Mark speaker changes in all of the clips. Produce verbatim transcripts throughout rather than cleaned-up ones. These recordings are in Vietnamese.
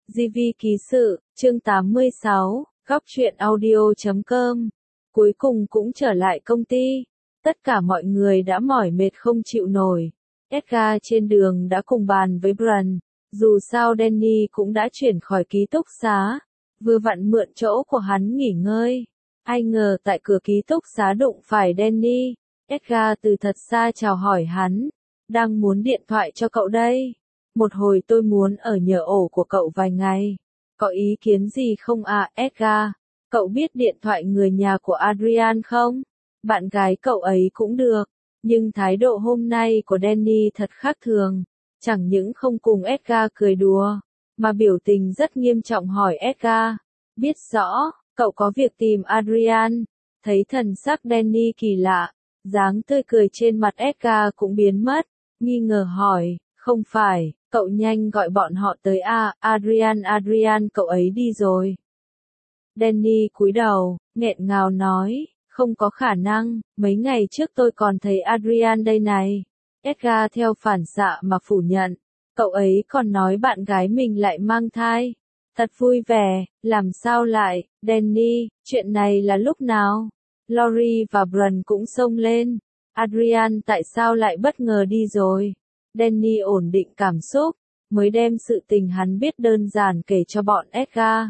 Speaker 1: gi vi ký sự, chương tám mươi sáu, góc truyện audio chấm com. Cuối cùng cũng trở lại công ty. Tất cả mọi người đã mỏi mệt không chịu nổi. Edgar trên đường đã cùng bàn với Brand. Dù sao Danny cũng đã chuyển khỏi ký túc xá. Vừa vặn mượn chỗ của hắn nghỉ ngơi. Ai ngờ tại cửa ký túc xá đụng phải Danny. Edgar từ thật xa chào hỏi hắn. Đang muốn điện thoại cho cậu đây. Một hồi tôi muốn ở nhờ ổ của cậu vài ngày. Có ý kiến gì không à Edgar? Cậu biết điện thoại người nhà của Adrian không? Bạn gái cậu ấy cũng được. Nhưng thái độ hôm nay của Danny thật khác thường. Chẳng những không cùng Edgar cười đùa, mà biểu tình rất nghiêm trọng hỏi Edgar. Biết rõ, cậu có việc tìm Adrian. Thấy thần sắc Danny kỳ lạ, dáng tươi cười trên mặt Edgar cũng biến mất. Nghi ngờ hỏi, không phải, cậu nhanh gọi bọn họ tới à, Adrian Adrian cậu ấy đi rồi. Danny cúi đầu, nghẹn ngào nói, không có khả năng, mấy ngày trước tôi còn thấy Adrian đây này. Edgar theo phản xạ mà phủ nhận, cậu ấy còn nói bạn gái mình lại mang thai. Thật vui vẻ, làm sao lại, Danny, chuyện này là lúc nào? Lori và Brand cũng xông lên. Adrian tại sao lại bất ngờ đi rồi? Danny ổn định cảm xúc, mới đem sự tình hắn biết đơn giản kể cho bọn Edgar.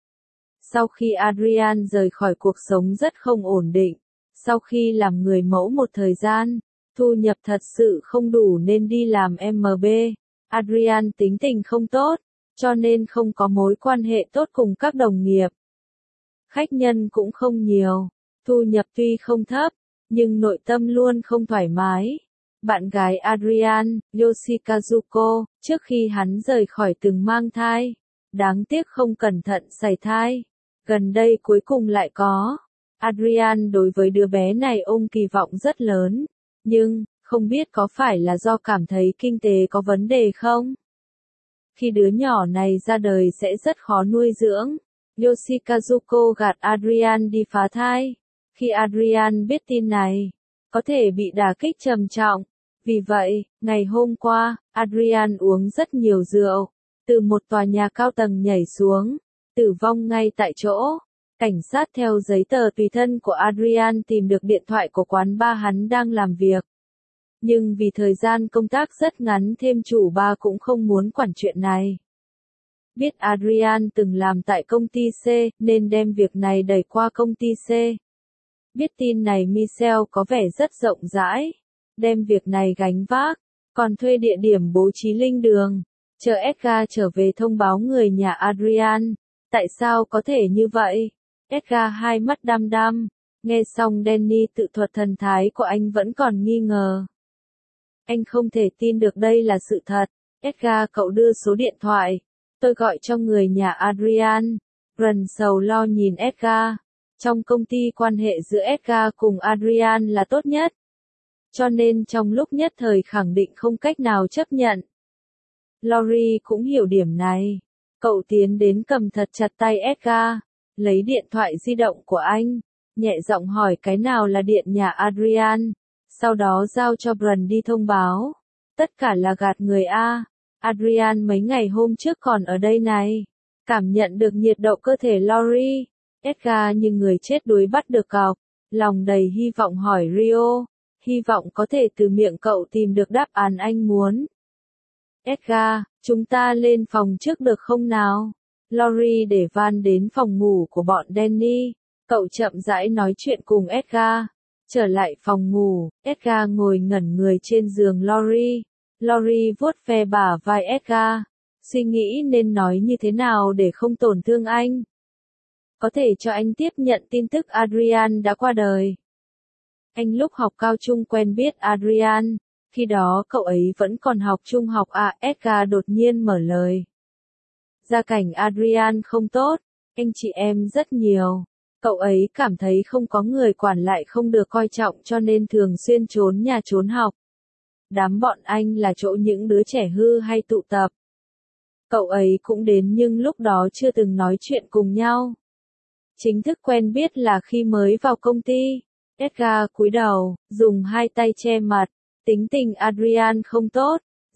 Speaker 1: Sau khi Adrian rời khỏi cuộc sống rất không ổn định, sau khi làm người mẫu một thời gian, thu nhập thật sự không đủ nên đi làm em bê. Adrian tính tình không tốt, cho nên không có mối quan hệ tốt cùng các đồng nghiệp. Khách nhân cũng không nhiều, thu nhập tuy không thấp, nhưng nội tâm luôn không thoải mái. Bạn gái Adrian, Yoshikazuko, trước khi hắn rời khỏi từng mang thai. Đáng tiếc không cẩn thận sảy thai. Gần đây cuối cùng lại có. Adrian đối với đứa bé này ôm kỳ vọng rất lớn. Nhưng, không biết có phải là do cảm thấy kinh tế có vấn đề không? Khi đứa nhỏ này ra đời sẽ rất khó nuôi dưỡng. Yoshikazuko gạt Adrian đi phá thai. Khi Adrian biết tin này, có thể bị đả kích trầm trọng. Vì vậy, ngày hôm qua, Adrian uống rất nhiều rượu, từ một tòa nhà cao tầng nhảy xuống, tử vong ngay tại chỗ. Cảnh sát theo giấy tờ tùy thân của Adrian tìm được điện thoại của quán bar hắn đang làm việc. Nhưng vì thời gian công tác rất ngắn thêm chủ bar cũng không muốn quản chuyện này. Biết Adrian từng làm tại công ty C, nên đem việc này đẩy qua công ty C. Biết tin này Michelle có vẻ rất rộng rãi. Đem việc này gánh vác, còn thuê địa điểm bố trí linh đường, chờ Edgar trở về thông báo người nhà Adrian. Tại sao có thể như vậy? Edgar hai mắt đăm đăm, nghe xong Danny tự thuật thần thái của anh vẫn còn nghi ngờ. Anh không thể tin được đây là sự thật. Edgar cậu đưa số điện thoại, tôi gọi cho người nhà Adrian. Brand sầu lo nhìn Edgar. Trong công ty quan hệ giữa Edgar cùng Adrian là tốt nhất. Cho nên trong lúc nhất thời khẳng định không cách nào chấp nhận. Lori cũng hiểu điểm này. Cậu tiến đến cầm thật chặt tay Edgar, lấy điện thoại di động của anh, nhẹ giọng hỏi cái nào là điện nhà Adrian, sau đó giao cho Brand đi thông báo. Tất cả là gạt người A. Adrian mấy ngày hôm trước còn ở đây này. Cảm nhận được nhiệt độ cơ thể Lori. Edgar như người chết đuối bắt được cọc, lòng đầy hy vọng hỏi Rio. Hy vọng có thể từ miệng cậu tìm được đáp án anh muốn. Edgar, chúng ta lên phòng trước được không nào? Lori để van đến phòng ngủ của bọn Danny. Cậu chậm rãi nói chuyện cùng Edgar. Trở lại phòng ngủ, Edgar ngồi ngẩn người trên giường Lori. Lori vuốt ve bả vai Edgar. Suy nghĩ nên nói như thế nào để không tổn thương anh. Có thể cho anh tiếp nhận tin tức Adrian đã qua đời. Anh lúc học cao trung quen biết Adrian, khi đó cậu ấy vẫn còn học trung học à, Edgar đột nhiên mở lời. Gia cảnh Adrian không tốt, anh chị em rất nhiều. Cậu ấy cảm thấy không có người quản lại không được coi trọng cho nên thường xuyên trốn nhà trốn học. Đám bọn anh là chỗ những đứa trẻ hư hay tụ tập. Cậu ấy cũng đến nhưng lúc đó chưa từng nói chuyện cùng nhau. Chính thức quen biết là khi mới vào công ty. Edgar cúi đầu, dùng hai tay che mặt. Tính tình Adrian không tốt,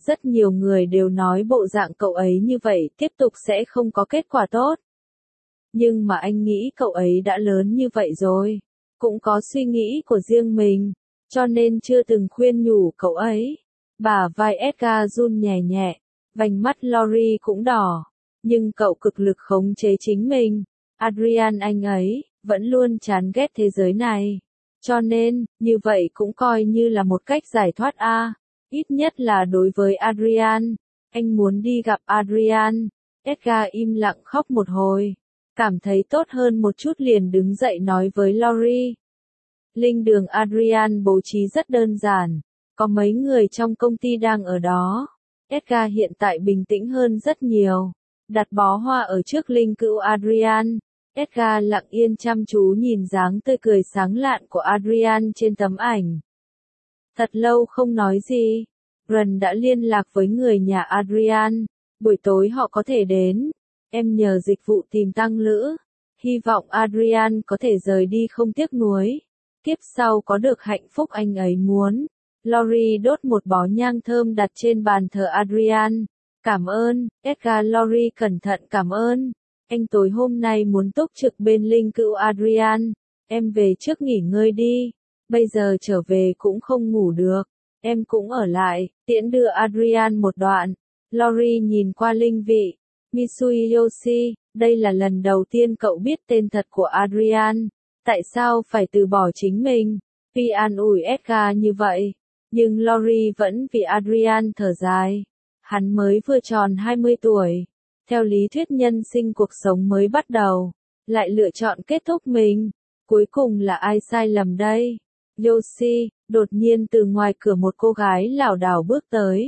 Speaker 1: Rất nhiều người đều nói bộ dạng cậu ấy như vậy tiếp tục sẽ không có kết quả tốt. Nhưng mà anh nghĩ cậu ấy đã lớn như vậy rồi, cũng có suy nghĩ của riêng mình, cho nên chưa từng khuyên nhủ cậu ấy. Bả vai Edgar run nhẹ nhẹ, vành mắt Lori cũng đỏ, nhưng cậu cực lực khống chế chính mình. Adrian anh ấy, vẫn luôn chán ghét thế giới này. Cho nên, như vậy cũng coi như là một cách giải thoát a. À. Ít nhất là đối với Adrian. Anh muốn đi gặp Adrian. Edgar im lặng khóc một hồi. Cảm thấy tốt hơn một chút liền đứng dậy nói với Lori. Linh đường Adrian bố trí rất đơn giản. Có mấy người trong công ty đang ở đó. Edgar hiện tại bình tĩnh hơn rất nhiều. Đặt bó hoa ở trước linh cữu Adrian. Edgar lặng yên chăm chú nhìn dáng tươi cười sáng lạn của Adrian trên tấm ảnh. Thật lâu không nói gì. Rần đã liên lạc với người nhà Adrian. Buổi tối họ có thể đến. Em nhờ dịch vụ tìm tăng lữ. Hy vọng Adrian có thể rời đi không tiếc nuối. Kiếp sau có được hạnh phúc anh ấy muốn. Lori đốt một bó nhang thơm đặt trên bàn thờ Adrian. Cảm ơn, Edgar. Lori cẩn thận cảm ơn. Anh tối hôm nay muốn túc trực bên linh cữu Adrian. Em về trước nghỉ ngơi đi. Bây giờ trở về cũng không ngủ được. Em cũng ở lại, tiễn đưa Adrian một đoạn. Lori nhìn qua linh vị. Mitsuyoshi, đây là lần đầu tiên cậu biết tên thật của Adrian. Tại sao phải từ bỏ chính mình? Vì an ủi Edgar như vậy. Nhưng Lori vẫn vì Adrian thở dài. Hắn mới vừa tròn hai mươi tuổi. Theo lý thuyết nhân sinh cuộc sống mới bắt đầu. Lại lựa chọn kết thúc mình. Cuối cùng là ai sai lầm đây? Yoshi, đột nhiên từ ngoài cửa một cô gái lảo đảo bước tới.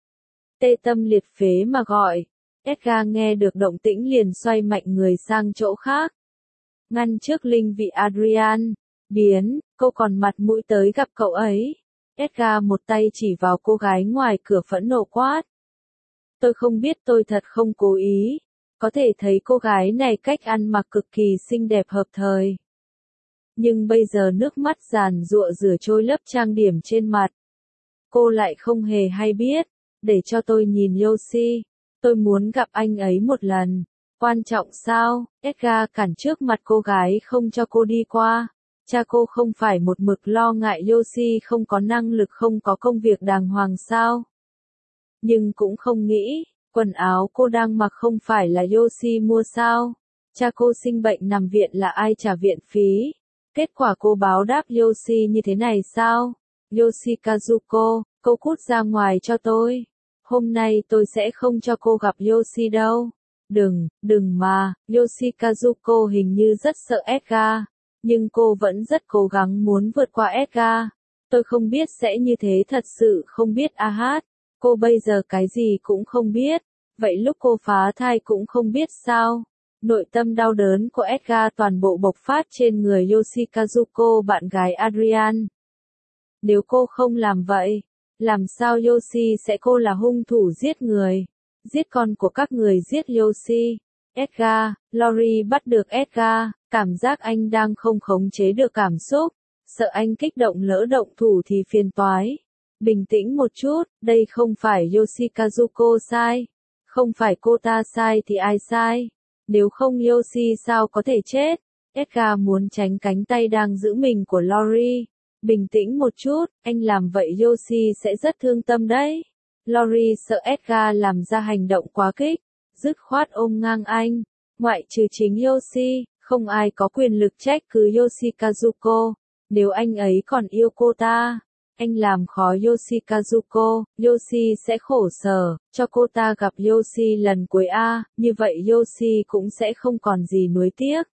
Speaker 1: Tê tâm liệt phế mà gọi. Edgar nghe được động tĩnh liền xoay mạnh người sang chỗ khác. Ngăn trước linh vị Adrian. Biến, cô còn mặt mũi tới gặp cậu ấy. Edgar một tay chỉ vào cô gái ngoài cửa phẫn nộ quát. Tôi không biết, tôi thật không cố ý. Có thể thấy cô gái này cách ăn mặc cực kỳ xinh đẹp hợp thời. Nhưng bây giờ nước mắt giàn giụa rửa trôi lớp trang điểm trên mặt. Cô lại không hề hay biết. Để cho tôi nhìn Yoshi. Tôi muốn gặp anh ấy một lần. Quan trọng sao? Edgar cản trước mặt cô gái không cho cô đi qua. Cha cô không phải một mực lo ngại Yoshi không có năng lực, không có công việc đàng hoàng sao? Nhưng cũng không nghĩ, quần áo cô đang mặc không phải là Yoshi mua sao? Cha cô sinh bệnh nằm viện là ai trả viện phí? Kết quả cô báo đáp Yoshi như thế này sao? Yoshikazuko, cô cút ra ngoài cho tôi. Hôm nay tôi sẽ không cho cô gặp Yoshi đâu. Đừng, đừng mà, Yoshikazuko hình như rất sợ Edgar. Nhưng cô vẫn rất cố gắng muốn vượt qua Edgar. Tôi không biết sẽ như thế, thật sự không biết a hát. Cô bây giờ cái gì cũng không biết. Vậy lúc cô phá thai cũng không biết sao? Nội tâm đau đớn của Edgar toàn bộ bộc phát trên người Yoshikazuko, bạn gái Adrian. Nếu cô không làm vậy, làm sao Yoshi sẽ cô là hung thủ giết người, giết con của các người, giết Yoshi. Edgar, Lori bắt được Edgar, cảm giác anh đang không khống chế được cảm xúc, sợ anh kích động lỡ động thủ thì phiền toái. Bình tĩnh một chút, đây không phải Yoshikazuko sai, không phải cô ta sai thì ai sai? Nếu không Yoshi sao có thể chết? Edgar muốn tránh cánh tay đang giữ mình của Lori. Bình tĩnh một chút, anh làm vậy Yoshi sẽ rất thương tâm đấy. Lori sợ Edgar làm ra hành động quá kích, dứt khoát ôm ngang anh. Ngoại trừ chính Yoshi, không ai có quyền lực trách cứ Yoshikazuko. Nếu anh ấy còn yêu cô ta, anh làm khó Yoshikazuko, Yoshi sẽ khổ sở, cho cô ta gặp Yoshi lần cuối a, như vậy Yoshi cũng sẽ không còn gì nuối tiếc.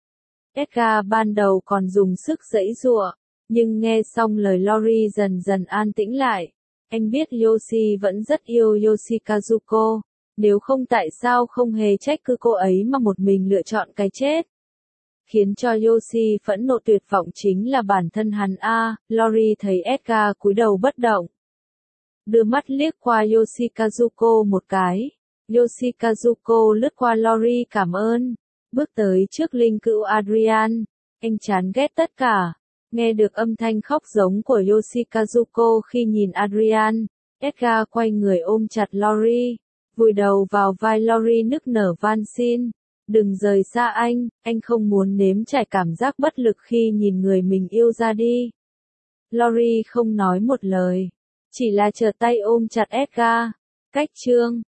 Speaker 1: Edgar ban đầu còn dùng sức giãy giụa, nhưng nghe xong lời Lori dần dần an tĩnh lại. Anh biết Yoshi vẫn rất yêu Yoshikazuko, nếu không tại sao không hề trách cứ cô ấy mà một mình lựa chọn cái chết. Khiến cho Yoshi phẫn nộ tuyệt vọng chính là bản thân hắn a. Lori thấy Edgar cúi đầu bất động, đưa mắt liếc qua Yoshikazuko một cái. Yoshikazuko lướt qua Lori cảm ơn, bước tới trước linh cữu Adrian. Anh chán ghét tất cả. Nghe được âm thanh khóc giống của Yoshikazuko khi nhìn Adrian, Edgar quay người ôm chặt Lori, vùi đầu vào vai Lori nức nở van xin. Đừng rời xa anh, anh không muốn nếm trải cảm giác bất lực khi nhìn người mình yêu ra đi. Lori không nói một lời, chỉ là trở tay ôm chặt Edgar. Cách chương